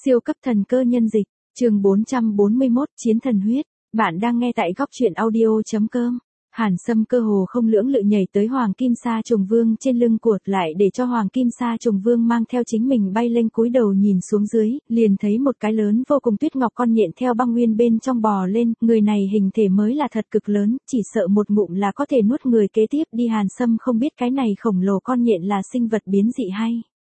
Siêu cấp thần cơ nhân dịch, chương 441, Chiến thần huyết. Bạn đang nghe tại góc truyện audio.com. Hàn Sâm cơ hồ không lưỡng lự nhảy tới Hoàng Kim Sa Trùng Vương trên lưng cuột lại để cho Hoàng Kim Sa Trùng Vương mang theo chính mình bay lên, cúi đầu nhìn xuống dưới, liền thấy một cái lớn vô cùng tuyết ngọc con nhện theo băng nguyên bên trong bò lên, người này hình thể mới là thật cực lớn, chỉ sợ một ngụm là có thể nuốt người kế tiếp đi. Hàn Sâm không biết cái này khổng lồ con nhện là sinh vật biến dị hay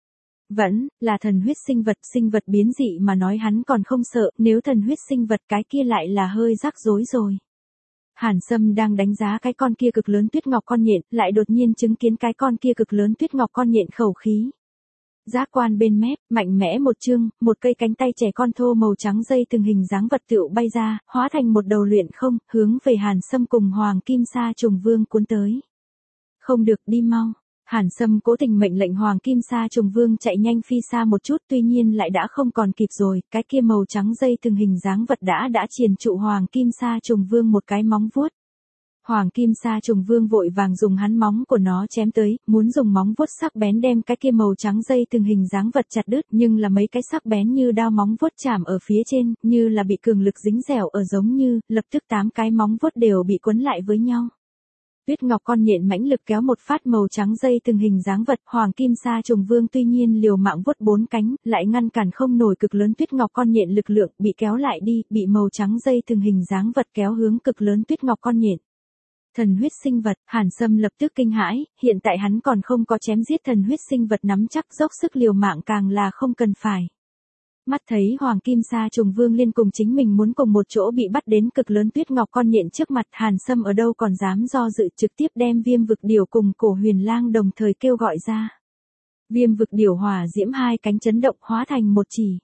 vẫn là thần huyết sinh vật biến dị mà nói hắn còn không sợ, nếu thần huyết sinh vật cái kia lại là hơi rắc rối rồi. Hàn Sâm đang đánh giá cái con kia cực lớn tuyết ngọc con nhện, lại đột nhiên chứng kiến cái con kia cực lớn tuyết ngọc con nhện khẩu khí. Giác quan bên mép, mạnh mẽ một chương, một cây cánh tay trẻ con thô màu trắng dây từng hình dáng vật tựu bay ra, hóa thành một đầu luyện không, hướng về Hàn Sâm cùng Hoàng Kim Sa Trùng Vương cuốn tới. Không được, đi mau. Hàn Sâm cố tình mệnh lệnh Hoàng Kim Sa Trùng Vương chạy nhanh phi xa một chút, tuy nhiên lại đã không còn kịp rồi, cái kia màu trắng dây từng hình dáng vật đã triền trụ Hoàng Kim Sa Trùng Vương một cái móng vuốt. Hoàng Kim Sa Trùng Vương vội vàng dùng hắn móng của nó chém tới, muốn dùng móng vuốt sắc bén đem cái kia màu trắng dây từng hình dáng vật chặt đứt, nhưng là mấy cái sắc bén như đao móng vuốt chạm ở phía trên, như là bị cường lực dính dẻo ở, giống như lập tức 8 cái móng vuốt đều bị quấn lại với nhau. Tuyết ngọc con nhện mãnh lực kéo một phát màu trắng dây từng hình dáng vật, Hoàng Kim Sa Trùng Vương tuy nhiên liều mạng vuốt 4 cánh, lại ngăn cản không nổi cực lớn tuyết ngọc con nhện lực lượng, bị kéo lại đi, bị màu trắng dây từng hình dáng vật kéo hướng cực lớn tuyết ngọc con nhện. Thần huyết sinh vật, Hàn Sâm lập tức kinh hãi, hiện tại hắn còn không có chém giết thần huyết sinh vật nắm chắc, dốc sức liều mạng càng là không cần phải. Mắt thấy Hoàng Kim Sa Trùng Vương liên cùng chính mình muốn cùng một chỗ bị bắt đến cực lớn tuyết ngọc con nhện trước mặt, Hàn Sâm ở đâu còn dám do dự, trực tiếp đem Viêm Vực Điểu cùng Cổ Huyền Lang đồng thời kêu gọi ra. Viêm Vực Điểu hỏa diễm hai cánh chấn động, hóa thành một chỉ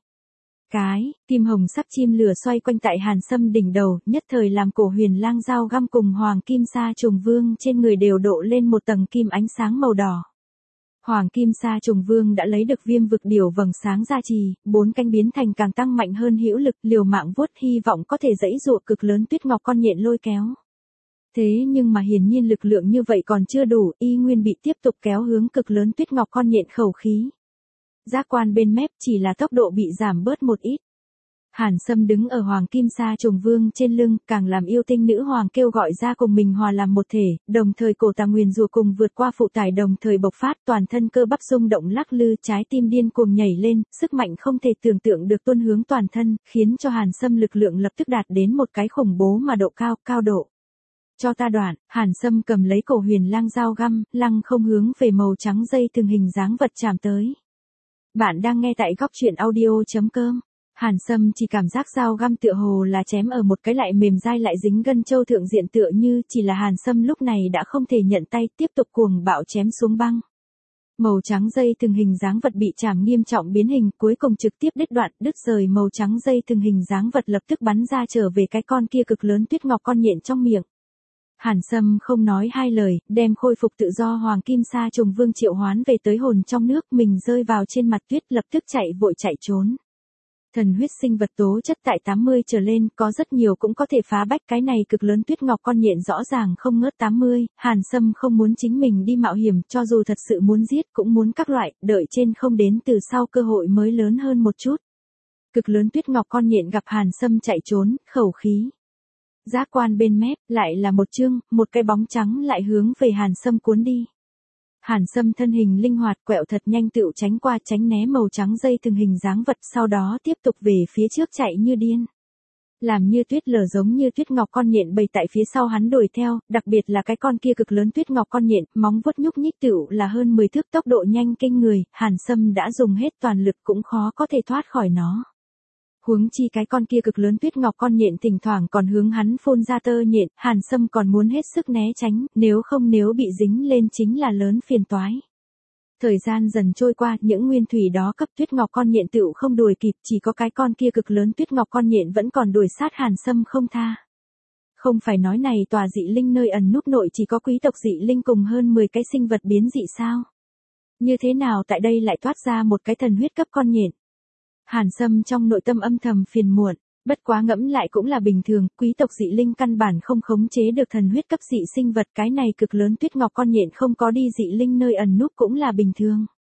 cái kim hồng sắc chim lửa xoay quanh tại Hàn Sâm đỉnh đầu, nhất thời làm Cổ Huyền Lang dao găm cùng Hoàng Kim Sa Trùng Vương trên người đều độ lên một tầng kim ánh sáng màu đỏ. Hoàng Kim Sa Trùng Vương đã lấy được Viêm Vực Điểu vầng sáng gia trì, 4 cánh biến thành càng tăng mạnh hơn hữu lực, liều mạng vuốt, hy vọng có thể dãy dụa cực lớn tuyết ngọc con nhện lôi kéo. Thế nhưng mà hiển nhiên lực lượng như vậy còn chưa đủ, y nguyên bị tiếp tục kéo hướng cực lớn tuyết ngọc con nhện khẩu khí. Giác quan bên mép chỉ là tốc độ bị giảm bớt một ít. Hàn Sâm đứng ở Hoàng Kim Sa Trùng Vương trên lưng, càng làm yêu tinh nữ hoàng kêu gọi ra cùng mình hòa làm một thể, đồng thời cổ tà nguyền rủa cùng vượt qua phụ tải đồng thời bộc phát, toàn thân cơ bắp rung động lắc lư, trái tim điên cuồng nhảy lên, sức mạnh không thể tưởng tượng được tuôn hướng toàn thân, khiến cho Hàn Sâm lực lượng lập tức đạt đến một cái khủng bố mà cao độ. Cho ta đoạn, Hàn Sâm cầm lấy Cổ Huyền Lang dao găm, lăng không hướng về màu trắng dây từng hình dáng vật chạm tới. Bạn đang nghe tại góc truyện audio.com. Hàn Sâm chỉ cảm giác dao găm tựa hồ là chém ở một cái lại mềm dai lại dính gân châu thượng diện, tựa như chỉ là Hàn Sâm lúc này đã không thể nhận tay, tiếp tục cuồng bạo chém xuống băng. Màu trắng dây từng hình dáng vật bị chạm nghiêm trọng biến hình, cuối cùng trực tiếp đứt rời màu trắng dây từng hình dáng vật lập tức bắn ra trở về cái con kia cực lớn tuyết ngọc con nhện trong miệng. Hàn Sâm không nói hai lời, đem khôi phục tự do Hoàng Kim Sa Trùng Vương triệu hoán về tới hồn trong nước, mình rơi vào trên mặt tuyết lập tức vội chạy trốn. Thần huyết sinh vật tố chất tại 80 trở lên, có rất nhiều cũng có thể phá bách, cái này cực lớn tuyết ngọc con nhện rõ ràng không ngớt 80, Hàn Sâm không muốn chính mình đi mạo hiểm, cho dù thật sự muốn giết cũng muốn các loại, đợi trên không đến từ sau cơ hội mới lớn hơn một chút. Cực lớn tuyết ngọc con nhện gặp Hàn Sâm chạy trốn, khẩu khí. Giác quan bên mép, lại là một chương, một cái bóng trắng lại hướng về Hàn Sâm cuốn đi. Hàn Sâm thân hình linh hoạt, quẹo thật nhanh tựu tránh qua tránh né màu trắng dây từng hình dáng vật, sau đó tiếp tục về phía trước chạy như điên. Làm như tuyết lở giống như tuyết ngọc con nhện bầy tại phía sau hắn đuổi theo, đặc biệt là cái con kia cực lớn tuyết ngọc con nhện, móng vuốt nhúc nhích tựu là hơn 10 thước, tốc độ nhanh kinh người, Hàn Sâm đã dùng hết toàn lực cũng khó có thể thoát khỏi nó. Huống chi cái con kia cực lớn tuyết ngọc con nhện thỉnh thoảng còn hướng hắn phun ra tơ nhện, Hàn Sâm còn muốn hết sức né tránh, nếu bị dính lên chính là lớn phiền toái. Thời gian dần trôi qua, những nguyên thủy đó cấp tuyết ngọc con nhện tựu không đuổi kịp, chỉ có cái con kia cực lớn tuyết ngọc con nhện vẫn còn đuổi sát Hàn Sâm không tha. Không phải nói này tòa dị linh nơi ẩn núp nội chỉ có quý tộc dị linh cùng hơn 10 cái sinh vật biến dị sao? Như thế nào tại đây lại thoát ra một cái thần huyết cấp con nhện? Hàn Sâm trong nội tâm âm thầm phiền muộn, bất quá ngẫm lại cũng là bình thường, quý tộc dị linh căn bản không khống chế được thần huyết cấp dị sinh vật, cái này cực lớn tuyết ngọc con nhện không có đi dị linh nơi ẩn núp cũng là bình thường.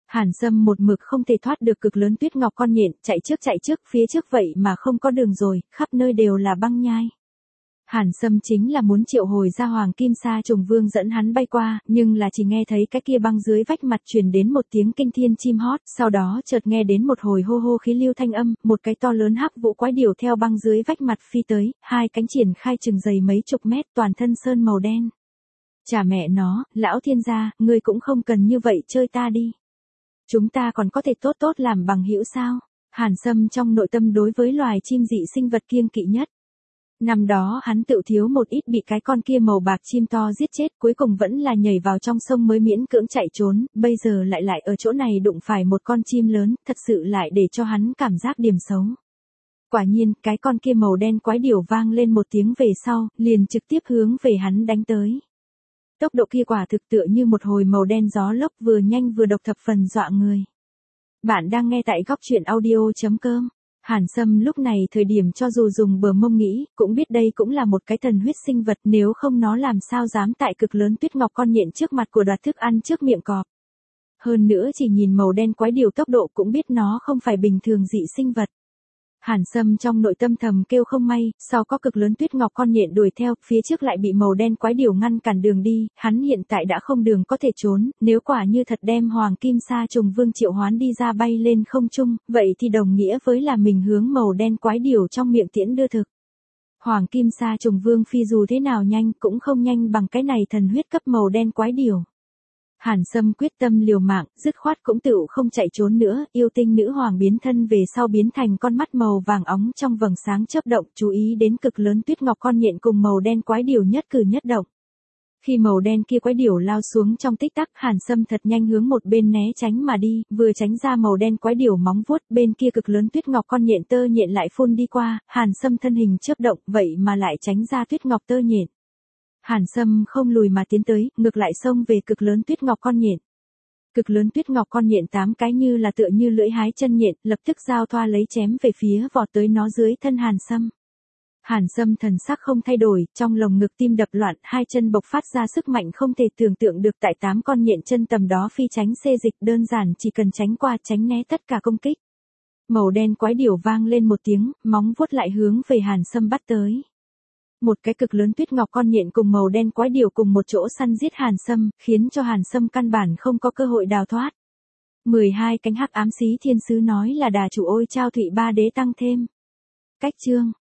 Hàn Sâm một mực không thể thoát được cực lớn tuyết ngọc con nhện, chạy trước, phía trước vậy mà không có đường rồi, khắp nơi đều là băng nhai. Hàn Sâm chính là muốn triệu hồi ra Hoàng Kim Sa Trùng Vương dẫn hắn bay qua, nhưng là chỉ nghe thấy cái kia băng dưới vách mặt truyền đến một tiếng kinh thiên chim hót, sau đó chợt nghe đến một hồi hô hô khí lưu thanh âm, một cái to lớn hắc vũ quái điểu theo băng dưới vách mặt phi tới, hai cánh triển khai chừng dày mấy chục mét, toàn thân sơn màu đen. Chà mẹ nó, lão thiên gia, ngươi cũng không cần như vậy chơi ta đi. Chúng ta còn có thể tốt tốt làm bằng hữu sao? Hàn Sâm trong nội tâm đối với loài chim dị sinh vật kiêng kỵ nhất. Năm đó hắn tự thiếu một ít bị cái con kia màu bạc chim to giết chết, cuối cùng vẫn là nhảy vào trong sông mới miễn cưỡng chạy trốn, bây giờ lại ở chỗ này đụng phải một con chim lớn, thật sự lại để cho hắn cảm giác điểm xấu. Quả nhiên, cái con kia màu đen quái điểu vang lên một tiếng về sau, liền trực tiếp hướng về hắn đánh tới. Tốc độ kia quả thực tựa như một hồi màu đen gió lốc, vừa nhanh vừa độc, thập phần dọa người. Bạn đang nghe tại góc truyện audio.com. Hàn Sâm lúc này thời điểm cho dù dùng bờ mông nghĩ, cũng biết đây cũng là một cái thần huyết sinh vật, nếu không nó làm sao dám tại cực lớn tuyết ngọc con nhện trước mặt của đoạt thức ăn trước miệng cọp. Hơn nữa chỉ nhìn màu đen quái điểu tốc độ cũng biết nó không phải bình thường dị sinh vật. Hàn Sâm trong nội tâm thầm kêu không may, sau có cực lớn tuyết ngọc con nhện đuổi theo, phía trước lại bị màu đen quái điểu ngăn cản đường đi, hắn hiện tại đã không đường có thể trốn, nếu quả như thật đem Hoàng Kim Sa Trùng Vương triệu hoán đi ra bay lên không trung, vậy thì đồng nghĩa với là mình hướng màu đen quái điểu trong miệng tiễn đưa thực. Hoàng Kim Sa Trùng Vương phi dù thế nào nhanh cũng không nhanh bằng cái này thần huyết cấp màu đen quái điểu. Hàn Sâm quyết tâm liều mạng, dứt khoát cũng tựu không chạy trốn nữa, yêu tinh nữ hoàng biến thân về sau biến thành con mắt màu vàng óng trong vầng sáng chớp động, chú ý đến cực lớn tuyết ngọc con nhện cùng màu đen quái điểu nhất cử nhất động. Khi màu đen kia quái điểu lao xuống trong tích tắc, Hàn Sâm thật nhanh hướng một bên né tránh mà đi, vừa tránh ra màu đen quái điểu móng vuốt, bên kia cực lớn tuyết ngọc con nhện tơ nhện lại phun đi qua, Hàn Sâm thân hình chớp động, vậy mà lại tránh ra tuyết ngọc tơ nhện. Hàn Sâm không lùi mà tiến tới, ngược lại xông về cực lớn tuyết ngọc con nhện. Cực lớn tuyết ngọc con nhện 8 cái như là tựa như lưỡi hái chân nhện, lập tức giao thoa lấy chém về phía vọt tới nó dưới thân Hàn Sâm. Hàn Sâm thần sắc không thay đổi, trong lồng ngực tim đập loạn, hai chân bộc phát ra sức mạnh không thể tưởng tượng được, tại 8 con nhện chân tầm đó phi tránh xê dịch, đơn giản chỉ cần tránh qua tránh né tất cả công kích. Màu đen quái điểu vang lên một tiếng, móng vuốt lại hướng về Hàn Sâm bắt tới. Một cái cực lớn tuyết ngọc con nhện cùng màu đen quái điểu cùng một chỗ săn giết Hàn Sâm, khiến cho Hàn Sâm căn bản không có cơ hội đào thoát. 12 cánh hắc ám xí thiên sứ nói là đà chủ ôi trao thụy ba đế tăng thêm. Cách chương